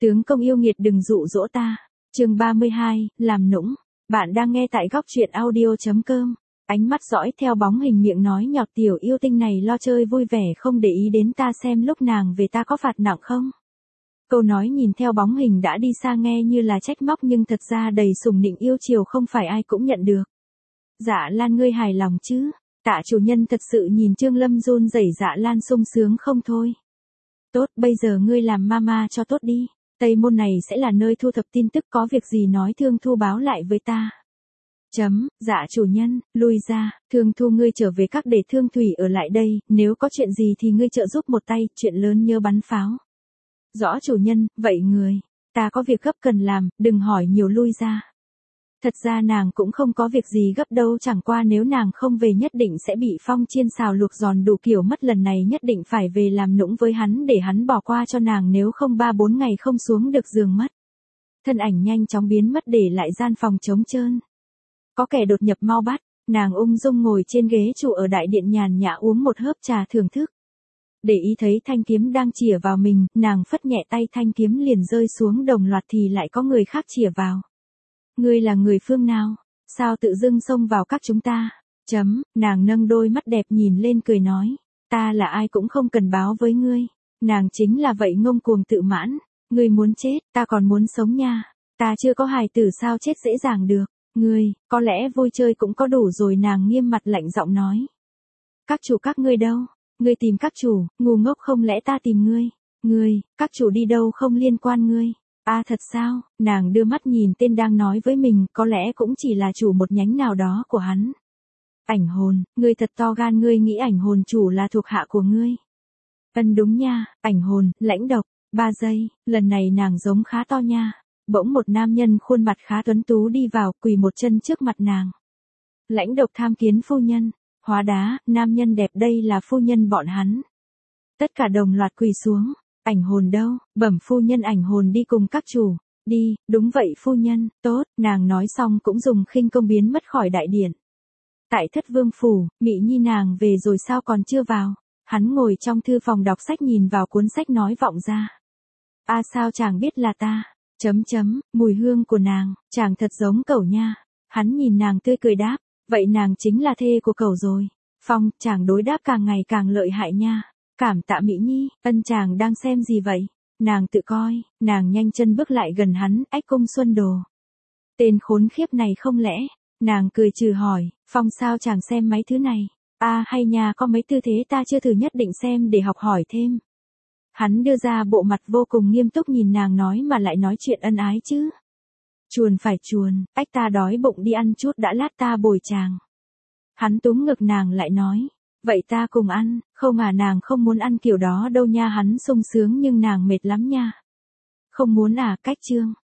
Tướng công yêu nghiệt đừng dụ dỗ ta. Chương 32, làm nũng. Bạn đang nghe tại góc truyện audio.com. Ánh mắt dõi theo bóng hình miệng nói nhọt tiểu yêu tinh này lo chơi vui vẻ không để ý đến ta xem lúc nàng về ta có phạt nặng không. Câu nói nhìn theo bóng hình đã đi xa nghe như là trách móc nhưng thật ra đầy sủng nịnh yêu chiều không phải ai cũng nhận được. Dạ Lan ngươi hài lòng chứ? Tạ chủ nhân thật sự nhìn Trương Lâm run rẩy, Dạ Lan sung sướng không thôi. Tốt, bây giờ ngươi làm mama cho tốt đi. Tây môn này sẽ là nơi thu thập tin tức, có việc gì nói Thương Thu báo lại với ta. Dạ chủ nhân, lui ra, Thương Thu ngươi trở về các để Thương Thủy ở lại đây, nếu có chuyện gì thì ngươi trợ giúp một tay, chuyện lớn nhớ bắn pháo. Rõ chủ nhân, vậy người, ta có việc gấp cần làm, đừng hỏi nhiều, lui ra. Thật ra nàng cũng không có việc gì gấp đâu, chẳng qua nếu nàng không về nhất định sẽ bị Phong chiên xào luộc giòn đủ kiểu mất, lần này nhất định phải về làm nũng với hắn để hắn bỏ qua cho nàng, nếu không 3-4 ngày không xuống được giường mất. Thân ảnh nhanh chóng biến mất để lại gian phòng trống trơn. Có kẻ đột nhập mau bắt, nàng ung dung ngồi trên ghế trụ ở đại điện nhàn nhã uống một hớp trà thưởng thức. Để ý thấy thanh kiếm đang chĩa vào mình, nàng phất nhẹ tay thanh kiếm liền rơi xuống đồng loạt thì lại có người khác chĩa vào. Ngươi là người phương nào? Sao tự dưng xông vào các chúng ta? Nàng nâng đôi mắt đẹp nhìn lên cười nói. Ta là ai cũng không cần báo với ngươi. Nàng chính là vậy ngông cuồng tự mãn. Ngươi muốn chết, ta còn muốn sống nha. Ta chưa có hài tử sao chết dễ dàng được. Ngươi, có lẽ vui chơi cũng có đủ rồi, nàng nghiêm mặt lạnh giọng nói. Các chủ các ngươi đâu? Ngươi tìm các chủ, ngu ngốc, không lẽ ta tìm ngươi? Ngươi, các chủ đi đâu không liên quan ngươi. À thật sao? Nàng đưa mắt nhìn tên đang nói với mình, có lẽ cũng chỉ là chủ một nhánh nào đó của hắn. Ảnh hồn, ngươi thật to gan, ngươi nghĩ ảnh hồn chủ là thuộc hạ của ngươi. Đúng nha, ảnh hồn, lãnh độc, 3 giây, lần này nàng giống khá to nha. Bỗng một nam nhân khuôn mặt khá tuấn tú đi vào, quỳ một chân trước mặt nàng. Lãnh độc tham kiến phu nhân. Hóa đá, nam nhân đẹp đây là phu nhân bọn hắn. Tất cả đồng loạt quỳ xuống. Ảnh hồn đâu? Bẩm phu nhân, ảnh hồn đi cùng các chủ. Đi, đúng vậy phu nhân, tốt, nàng nói xong cũng dùng khinh công biến mất khỏi đại điện. Tại Thất Vương phủ, Mị Nhi nàng về rồi sao còn chưa vào? Hắn ngồi trong thư phòng đọc sách nhìn vào cuốn sách nói vọng ra. À sao chàng biết là ta? Mùi hương của nàng, chàng thật giống cẩu nha. Hắn nhìn nàng tươi cười đáp, vậy nàng chính là thê của cẩu rồi. Phong, chàng đối đáp càng ngày càng lợi hại nha. Cảm tạ Mỹ Nhi, chàng đang xem gì vậy? Nàng tự coi, nàng nhanh chân bước lại gần hắn, ách cung xuân đồ. Tên khốn khiếp này không lẽ, nàng cười trừ hỏi, Phong sao chàng xem mấy thứ này? À hay nha, có mấy tư thế ta chưa thử, nhất định xem để học hỏi thêm. Hắn đưa ra bộ mặt vô cùng nghiêm túc nhìn nàng nói mà lại nói chuyện ân ái chứ. Chuồn phải chuồn, ách ta đói bụng đi ăn chút đã, lát ta bồi chàng. Hắn túm ngực nàng lại nói. Vậy ta cùng ăn, không à, nàng không muốn ăn kiểu đó đâu nha. Hắn sung sướng nhưng nàng mệt lắm nha. Không muốn à, cách chương.